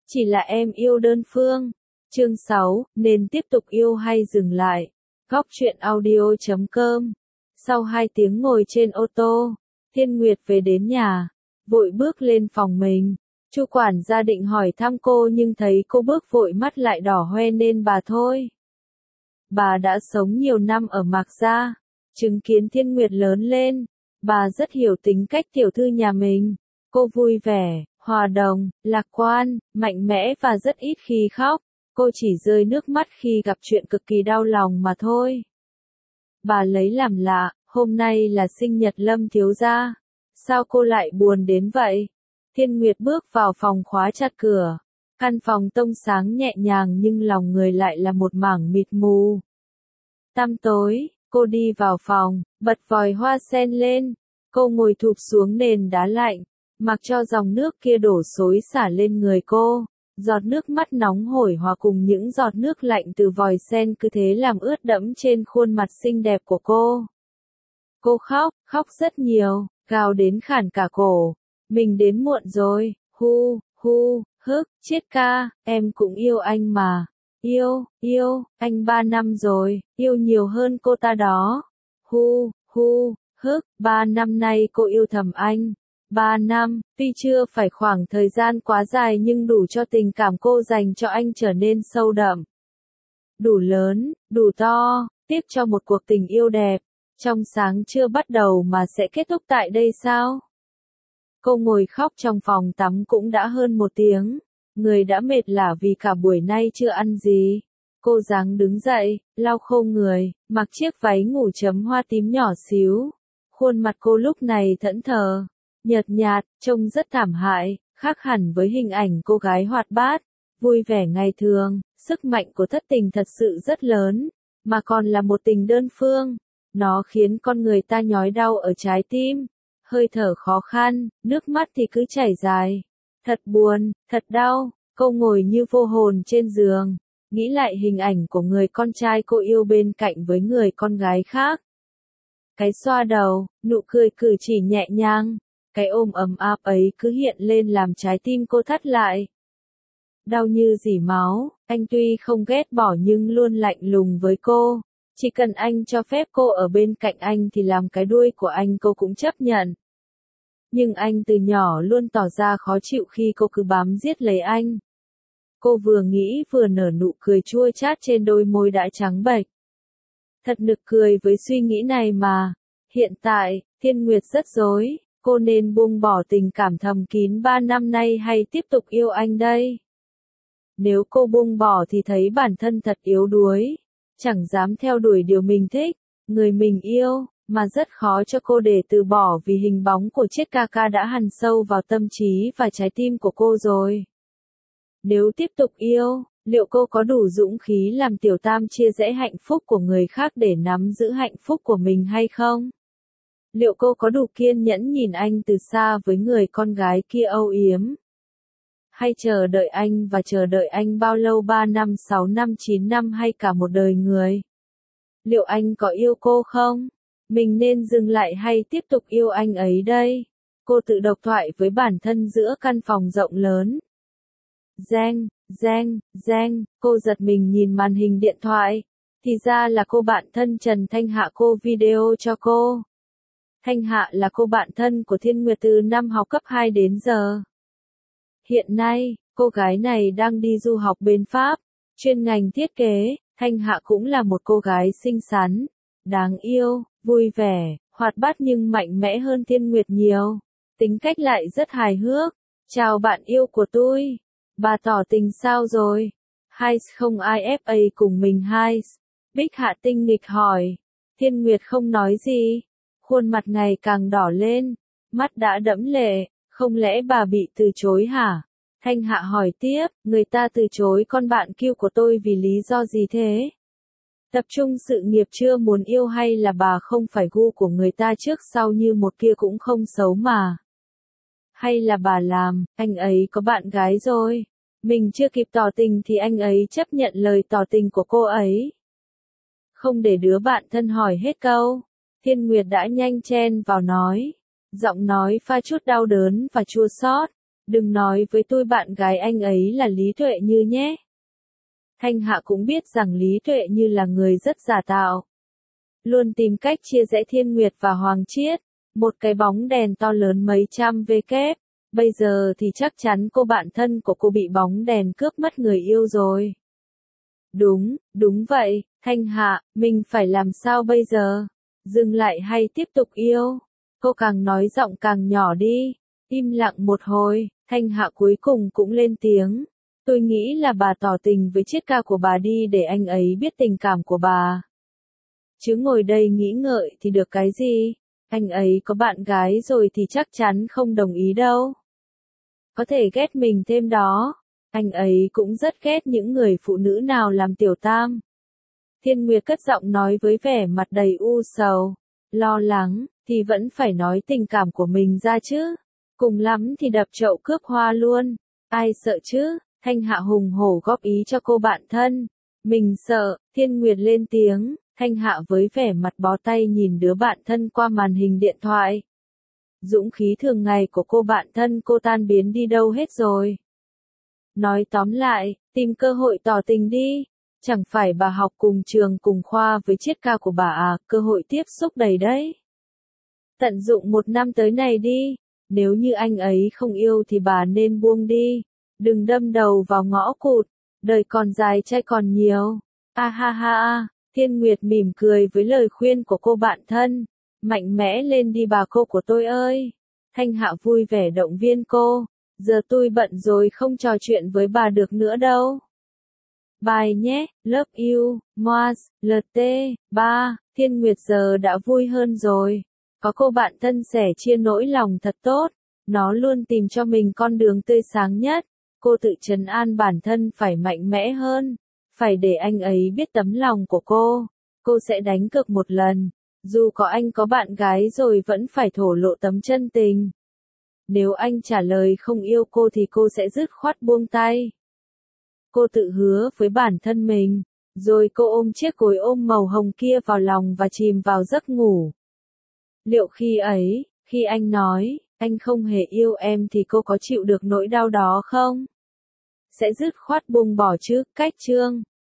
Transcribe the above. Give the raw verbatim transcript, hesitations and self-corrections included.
chỉ là em yêu đơn phương. Chương sáu, nên tiếp tục yêu hay dừng lại? Góc truyện audio chấm com. Sau hai tiếng ngồi trên ô tô, Thiên Nguyệt về đến nhà, vội bước lên phòng mình. Chu quản gia định hỏi thăm cô nhưng thấy cô bước vội mắt lại đỏ hoe nên bà thôi. Bà đã sống nhiều năm ở Mạc Gia, chứng kiến Thiên Nguyệt lớn lên, bà rất hiểu tính cách tiểu thư nhà mình. Cô vui vẻ, hòa đồng, lạc quan, mạnh mẽ và rất ít khi khóc. Cô chỉ rơi nước mắt khi gặp chuyện cực kỳ đau lòng mà thôi. Bà lấy làm lạ, hôm nay là sinh nhật Lâm thiếu gia. Sao cô lại buồn đến vậy? Thiên Nguyệt bước vào phòng khóa chặt cửa. Căn phòng tông sáng nhẹ nhàng nhưng lòng người lại là một mảng mịt mù. Tăm tối, cô đi vào phòng, bật vòi hoa sen lên. Cô ngồi thụp xuống nền đá lạnh, mặc cho dòng nước kia đổ xối xả lên người cô. Giọt nước mắt nóng hổi hòa cùng những giọt nước lạnh từ vòi sen cứ thế làm ướt đẫm trên khuôn mặt xinh đẹp của cô. Cô khóc, khóc rất nhiều, gào đến khản cả cổ. Mình đến muộn rồi, hu, hu, hức, Chiết ca, em cũng yêu anh mà. Yêu, yêu, anh ba năm rồi, yêu nhiều hơn cô ta đó. Hu, hu, hức, ba năm nay cô yêu thầm anh. Ba năm, tuy chưa phải khoảng thời gian quá dài nhưng đủ cho tình cảm cô dành cho anh trở nên sâu đậm. Đủ lớn, đủ to, tiếc cho một cuộc tình yêu đẹp, trong sáng chưa bắt đầu mà sẽ kết thúc tại đây sao? Cô ngồi khóc trong phòng tắm cũng đã hơn một tiếng, người đã mệt lả vì cả buổi nay chưa ăn gì. Cô ráng đứng dậy, lau khô người, mặc chiếc váy ngủ chấm hoa tím nhỏ xíu. Khuôn mặt cô lúc này thẫn thờ, nhợt nhạt, trông rất thảm hại, khác hẳn với hình ảnh cô gái hoạt bát, vui vẻ ngày thường. Sức mạnh của thất tình thật sự rất lớn, mà còn là một tình đơn phương. Nó khiến con người ta nhói đau ở trái tim, hơi thở khó khăn, nước mắt thì cứ chảy dài. Thật buồn, thật đau. Cô ngồi như vô hồn trên giường, nghĩ lại hình ảnh của người con trai cô yêu bên cạnh với người con gái khác. Cái xoa đầu, nụ cười cử chỉ nhẹ nhàng, cái ôm ấm áp ấy cứ hiện lên làm trái tim cô thắt lại. Đau như rỉ máu, anh tuy không ghét bỏ nhưng luôn lạnh lùng với cô. Chỉ cần anh cho phép cô ở bên cạnh anh thì làm cái đuôi của anh cô cũng chấp nhận. Nhưng anh từ nhỏ luôn tỏ ra khó chịu khi cô cứ bám giết lấy anh. Cô vừa nghĩ vừa nở nụ cười chua chát trên đôi môi đã trắng bệch. Thật nực cười với suy nghĩ này mà. Hiện tại, Thiên Nguyệt rất rối, cô nên buông bỏ tình cảm thầm kín ba năm nay hay tiếp tục yêu anh đây? Nếu cô buông bỏ thì thấy bản thân thật yếu đuối, chẳng dám theo đuổi điều mình thích, người mình yêu, mà rất khó cho cô để từ bỏ vì hình bóng của Chiết ca ca đã hằn sâu vào tâm trí và trái tim của cô rồi. Nếu tiếp tục yêu, liệu cô có đủ dũng khí làm tiểu tam chia rẽ hạnh phúc của người khác để nắm giữ hạnh phúc của mình hay không? Liệu cô có đủ kiên nhẫn nhìn anh từ xa với người con gái kia âu yếm? Hay chờ đợi anh và chờ đợi anh bao lâu ba năm sáu năm chín năm hay cả một đời người? Liệu anh có yêu cô không? Mình nên dừng lại hay tiếp tục yêu anh ấy đây? Cô tự độc thoại với bản thân giữa căn phòng rộng lớn. Reng, reng, reng, cô giật mình nhìn màn hình điện thoại. Thì ra là cô bạn thân Trần Thanh Hạ cô video cho cô. Thanh Hạ là cô bạn thân của Thiên Nguyệt từ năm học cấp hai đến giờ. Hiện nay, cô gái này đang đi du học bên Pháp, chuyên ngành thiết kế. Thanh Hạ cũng là một cô gái xinh xắn, đáng yêu, vui vẻ, hoạt bát nhưng mạnh mẽ hơn Thiên Nguyệt nhiều. Tính cách lại rất hài hước. Chào bạn yêu của tôi. Bà tỏ tình sao rồi? Hai không ai ép a cùng mình hai. Bích Hạ tinh nghịch hỏi. Thiên Nguyệt không nói gì. Khuôn mặt ngày càng đỏ lên. Mắt đã đẫm lệ. Không lẽ bà bị từ chối hả? Thanh Hạ hỏi tiếp. Người ta từ chối con bạn kiêu của tôi vì lý do gì thế? Tập trung sự nghiệp chưa muốn yêu hay là bà không phải gu của người ta trước sau như một kia cũng không xấu mà? Hay là bà làm, anh ấy có bạn gái rồi. Mình chưa kịp tỏ tình thì anh ấy chấp nhận lời tỏ tình của cô ấy. Không để đứa bạn thân hỏi hết câu, Thiên Nguyệt đã nhanh chen vào nói. Giọng nói pha chút đau đớn và chua xót. Đừng nói với tôi bạn gái anh ấy là Lý Tuệ Như nhé. Thanh Hạ cũng biết rằng Lý Tuệ Như là người rất giả tạo. Luôn tìm cách chia rẽ Thiên Nguyệt và Hoàng Chiết, một cái bóng đèn to lớn mấy trăm vê kép. Bây giờ thì chắc chắn cô bạn thân của cô bị bóng đèn cướp mất người yêu rồi. Đúng, đúng vậy, Thanh Hạ, mình phải làm sao bây giờ? Dừng lại hay tiếp tục yêu? Cô càng nói giọng càng nhỏ đi. Im lặng một hồi, Thanh Hạ cuối cùng cũng lên tiếng. Tôi nghĩ là bà tỏ tình với Chiết ca của bà đi để anh ấy biết tình cảm của bà. Chứ ngồi đây nghĩ ngợi thì được cái gì? Anh ấy có bạn gái rồi thì chắc chắn không đồng ý đâu. Có thể ghét mình thêm đó. Anh ấy cũng rất ghét những người phụ nữ nào làm tiểu tam. Thiên Nguyệt cất giọng nói với vẻ mặt đầy u sầu. Lo lắng, thì vẫn phải nói tình cảm của mình ra chứ. Cùng lắm thì đập chậu cướp hoa luôn. Ai sợ chứ? Thanh Hạ hùng hổ góp ý cho cô bạn thân. Mình sợ, Thiên Nguyệt lên tiếng. Thanh Hạ với vẻ mặt bó tay nhìn đứa bạn thân qua màn hình điện thoại. Dũng khí thường ngày của cô bạn thân cô tan biến đi đâu hết rồi. Nói tóm lại, tìm cơ hội tỏ tình đi. Chẳng phải bà học cùng trường cùng khoa với Chiết ca của bà à, cơ hội tiếp xúc đầy đấy. Tận dụng một năm tới này đi. Nếu như anh ấy không yêu thì bà nên buông đi. Đừng đâm đầu vào ngõ cụt. Đời còn dài trai còn nhiều. A ha ha ha. Thiên Nguyệt mỉm cười với lời khuyên của cô bạn thân. Mạnh mẽ lên đi bà cô của tôi ơi. Thanh Hạ vui vẻ động viên cô. Giờ tôi bận rồi không trò chuyện với bà được nữa đâu. Bye nhé, love you, Moaz, lờ tê, ba, Thiên Nguyệt giờ đã vui hơn rồi. Có cô bạn thân sẻ chia nỗi lòng thật tốt. Nó luôn tìm cho mình con đường tươi sáng nhất. Cô tự trấn an bản thân phải mạnh mẽ hơn. Phải để anh ấy biết tấm lòng của cô. Cô sẽ đánh cược một lần. Dù có anh có bạn gái rồi vẫn phải thổ lộ tấm chân tình. Nếu anh trả lời không yêu cô thì cô sẽ dứt khoát buông tay. Cô tự hứa với bản thân mình. Rồi cô ôm chiếc gối ôm màu hồng kia vào lòng và chìm vào giấc ngủ. Liệu khi ấy, khi anh nói, anh không hề yêu em thì cô có chịu được nỗi đau đó không? Sẽ dứt khoát buông bỏ chứ, cách chương.